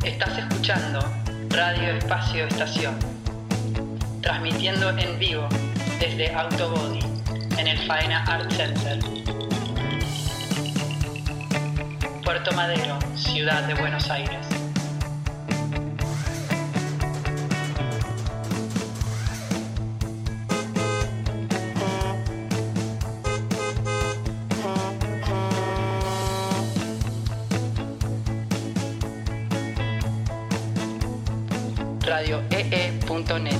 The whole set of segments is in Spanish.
Estás escuchando Radio Espacio Estación, transmitiendo en vivo desde Autobody, en el Faena Art Center. Puerto Madero, Ciudad de Buenos Aires. radioee.net,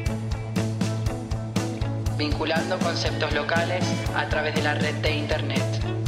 vinculando conceptos locales a través de la red de Internet.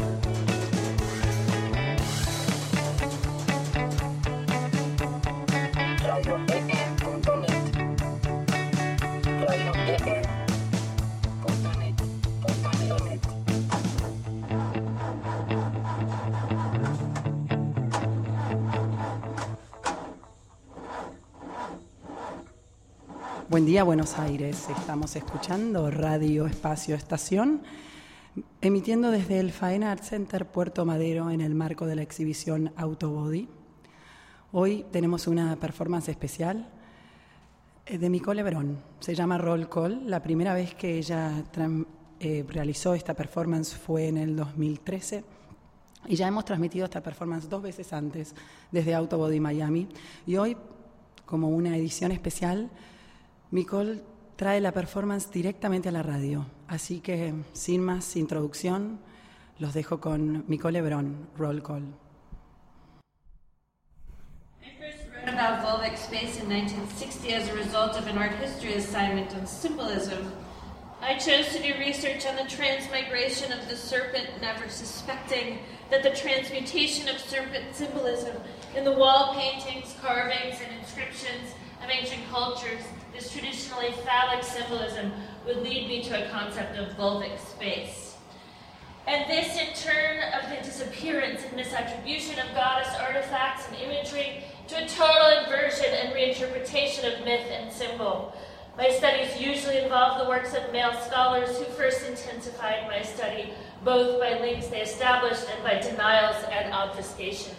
Buen día, Buenos Aires. Estamos escuchando Radio Espacio Estación, emitiendo desde el Faena Art Center Puerto Madero en el marco de la exhibición Autobody. Hoy tenemos una performance especial de Micole Lebrón. Se llama Roll Call. La primera vez que ella realizó esta performance fue en el 2013 y ya hemos transmitido esta performance 2 veces antes desde Autobody Miami. Y hoy, como una edición especial, Micole trae la performance directamente a la radio, así que sin más introducción, los dejo con Micole Lebrón, Roll Call. I first read about vulvic space in 1960 as a result of an art history assignment on symbolism. I chose to do research on the transmigration of the serpent, never suspecting that the transmutation of serpent symbolism in the wall paintings, carvings, and inscriptions of ancient cultures, this traditionally phallic symbolism, would lead me to a concept of vulvic space. And this, in turn, of the disappearance and misattribution of goddess artifacts and imagery to a total inversion and reinterpretation of myth and symbol. My studies usually involve the works of male scholars who first intensified my study, both by links they established and by denials and obfuscations.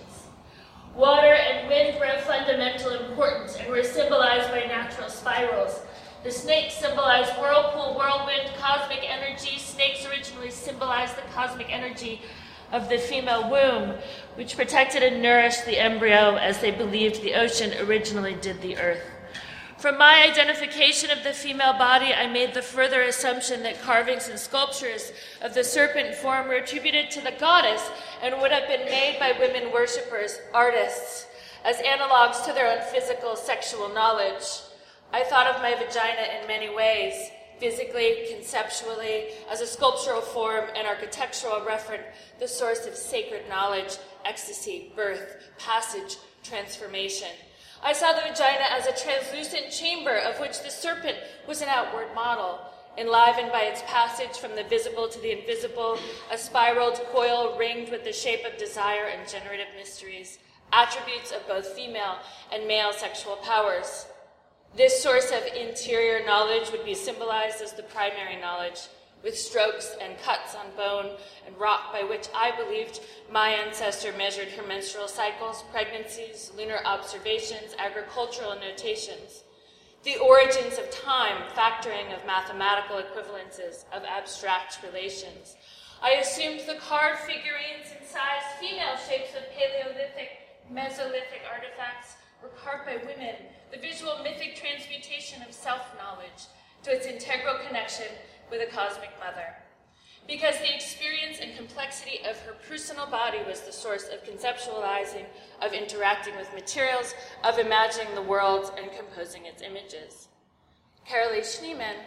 Water and wind were of fundamental importance and were symbolized by natural spirals. The snakes symbolize whirlpool, whirlwind, cosmic energy. Snakes originally symbolized the cosmic energy of the female womb, which protected and nourished the embryo as they believed the ocean originally did the earth. From my identification of the female body, I made the further assumption that carvings and sculptures of the serpent form were attributed to the goddess and would have been made by women worshippers, artists, as analogs to their own physical, sexual knowledge. I thought of my vagina in many ways, physically, conceptually, as a sculptural form and architectural referent, the source of sacred knowledge, ecstasy, birth, passage, transformation. I saw the vagina as a translucent chamber of which the serpent was an outward model, enlivened by its passage from the visible to the invisible, a spiraled coil ringed with the shape of desire and generative mysteries, attributes of both female and male sexual powers. This source of interior knowledge would be symbolized as the primary knowledge, with strokes and cuts on bone and rock by which I believed my ancestor measured her menstrual cycles, pregnancies, lunar observations, agricultural notations. The origins of time, factoring of mathematical equivalences, of abstract relations. I assumed the carved figurines and sized female shapes of Paleolithic, Mesolithic artifacts were carved by women, the visual mythic transmutation of self-knowledge to its integral connection with a cosmic mother. Because the experience and complexity of her personal body was the source of conceptualizing, of interacting with materials, of imagining the world and composing its images. Carolee Schneemann,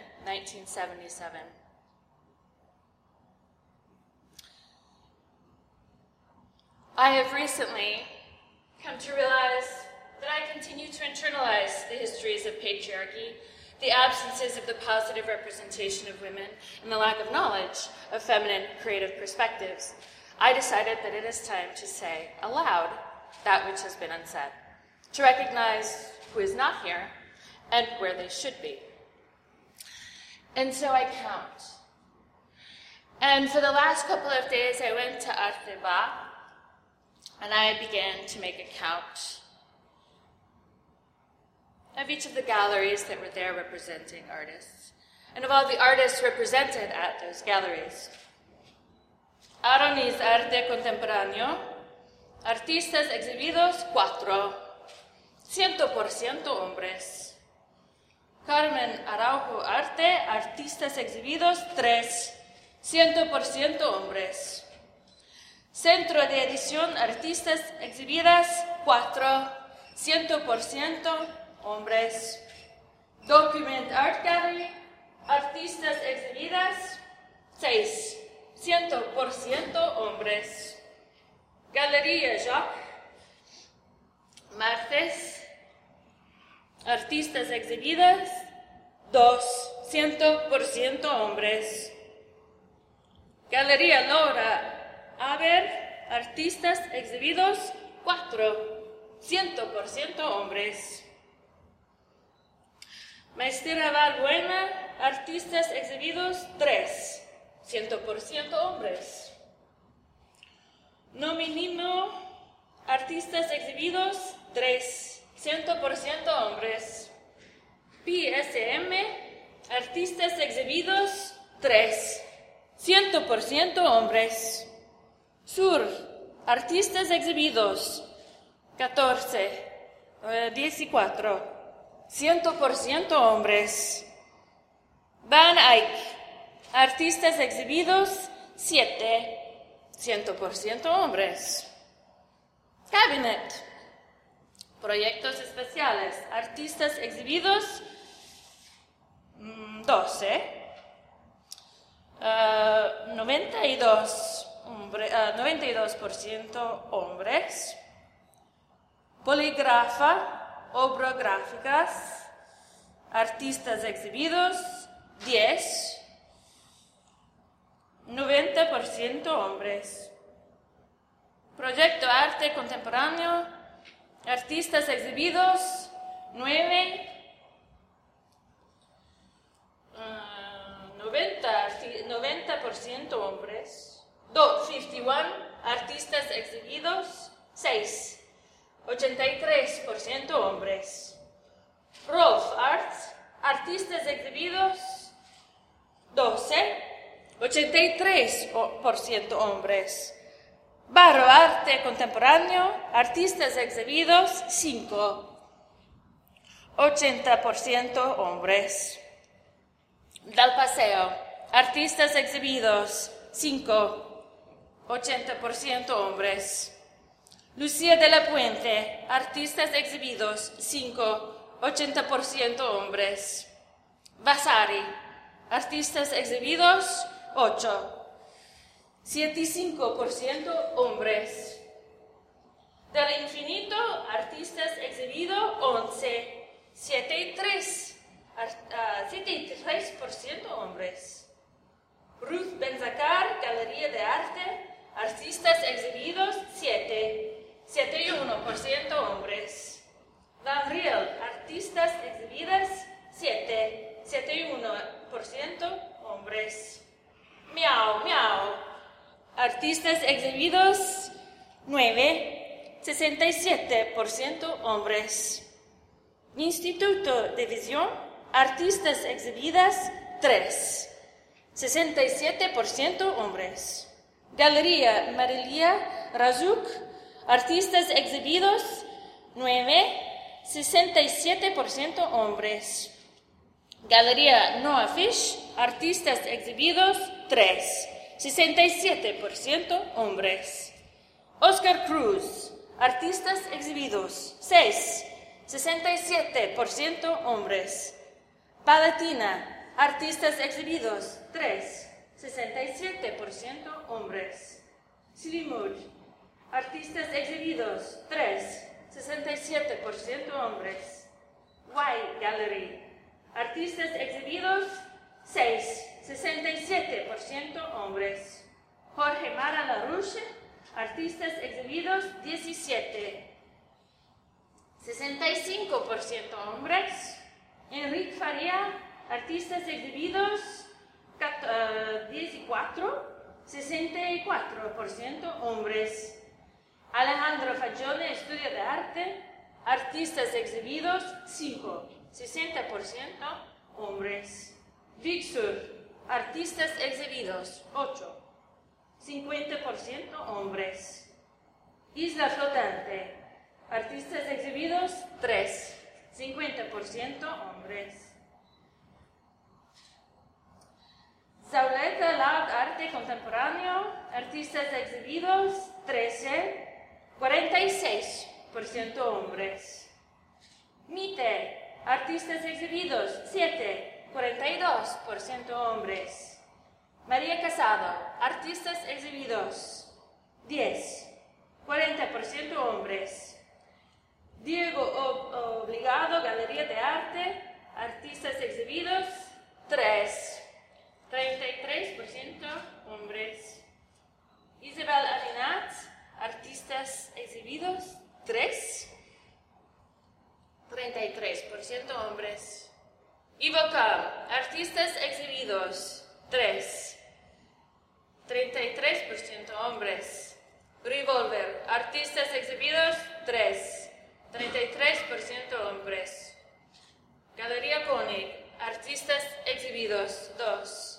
1977. I have recently come to realize that I continue to internalize the histories of patriarchy, the absences of the positive representation of women, and the lack of knowledge of feminine creative perspectives. I decided that it is time to say aloud that which has been unsaid, to recognize who is not here and where they should be. And so I count. And for the last couple of days, I went to Art Débat, and I began to make a count of each of the galleries that were there representing artists, and of all the artists represented at those galleries. Aronis Arte Contemporáneo, artistas exhibidos 4, 100% hombres. Carmen Araujo Arte, artistas exhibidos 3, 100% hombres. Centro de Edición, artistas exhibidas 4, 100% hombres. Document Art Gallery, artistas exhibidas 6, 100% hombres. Galería Jacques Martes, artistas exhibidas 2, 100% hombres. Galería Laura Aber, artistas exhibidos 4, 100% hombres. Maestría Valbuena, artistas exhibidos 3, 100% hombres. Nominino, artistas exhibidos 3, 100% hombres. PSM, artistas exhibidos 3, 100% hombres. Sur, artistas exhibidos 14, 14, 100% hombres. Van Eyck, artistas exhibidos 7, 100% hombres. Cabinet, proyectos especiales, artistas exhibidos 12, 92% hombres. Poligrafa, obrográficas, artistas exhibidos 10, 90% hombres. Proyecto Arte Contemporáneo, artistas exhibidos 9, 90% hombres. 51 artistas exhibidos 6, 83% hombres. Rolf Arts, artistas exhibidos 12, 83% hombres. Barro Arte Contemporáneo, artistas exhibidos 5, 80% hombres. Del Paseo, artistas exhibidos 5, 80% hombres. Lucía de la Puente, artistas exhibidos 5, 80% hombres. Vasari, artistas exhibidos 8, 75% hombres. Del Infinito, artistas exhibidos 11, 73% hombres. Ruth Benzacar, Galería de Arte, artistas exhibidos 7, 71% hombres. Van Riel, artistas exhibidas 7, 71% hombres. Miau, Miau, artistas exhibidos 9, 67% hombres. Instituto de Visión, artistas exhibidas 3, 67% hombres. Galería Marilia Rajuk, artistas exhibidos 9, 67% hombres. Galería Noah Fish, artistas exhibidos 3, 67% hombres. Oscar Cruz, artistas exhibidos 6, 67% hombres. Palatina, artistas exhibidos 3, 67% hombres. Silimud, artistas exhibidos 3, 67% hombres. White Gallery, artistas exhibidos 6, 67% hombres. Jorge Mara Larouche, artistas exhibidos 17, 65% hombres. Enrique Faria, artistas exhibidos 14, 64% hombres. Alejandro Fagione, Estudio de Arte, Artistas exhibidos, 5, 60% hombres. Big Sur, artistas exhibidos, 8, 50% hombres. Isla Flotante, artistas exhibidos, 3, 50% hombres. Zauleta Loud Arte Contemporáneo, artistas exhibidos, 13, 46% hombres. Mite, artistas exhibidos, 7, 42% hombres. María Casado, artistas exhibidos, 10, 40% hombres. Diego Obligado, Galería de Arte, artistas exhibidos, 3, 33% hombres. Isabel Alinat, artistas exhibidos, 3, 33% hombres. Ivoca, artistas exhibidos, 3, 33% hombres. Revolver, artistas exhibidos, 3, 33% hombres. Galería Koenig, artistas exhibidos, 2,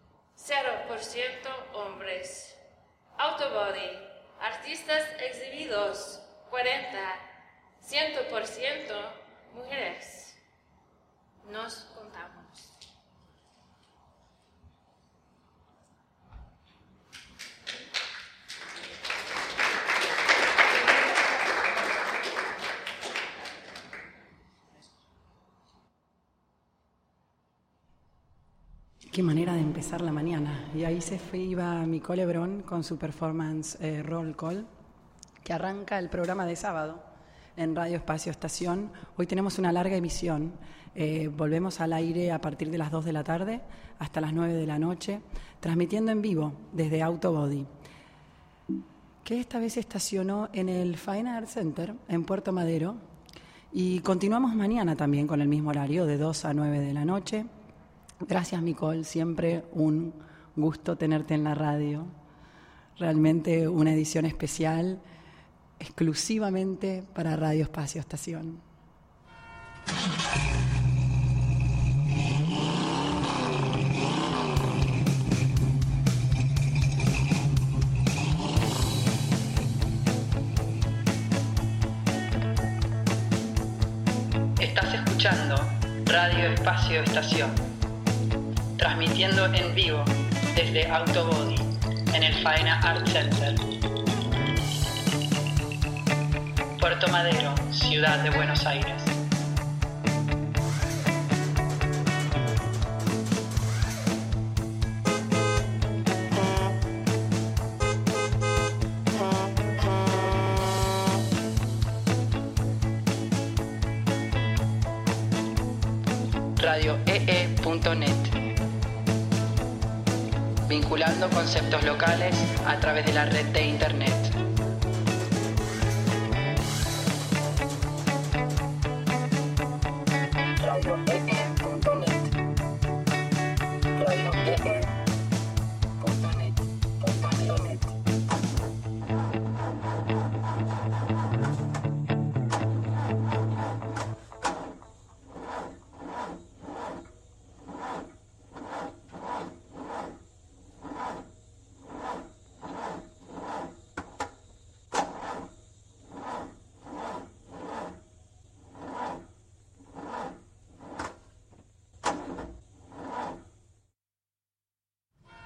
0% hombres. Autobody, artistas exhibidos, 40, 100% mujeres. Nos contamos. Qué manera de empezar la mañana. Y ahí iba Nicole Lebrón con su performance Roll Call, que arranca el programa de sábado en Radio Espacio Estación. Hoy tenemos una larga emisión. Volvemos al aire a partir de las 2 de la tarde hasta las 9 de la noche, transmitiendo en vivo desde Autobody, que esta vez estacionó en el Fine Art Center en Puerto Madero. Y continuamos mañana también con el mismo horario, de 2 a 9 de la noche. Gracias, Nicole, siempre un gusto tenerte en la radio. Realmente una edición especial, exclusivamente para Radio Espacio Estación. Estás escuchando Radio Espacio Estación, transmitiendo en vivo desde Autobody en el Faena Art Center. Puerto Madero, Ciudad de Buenos Aires. radioee.net, vinculando conceptos locales a través de la red de Internet.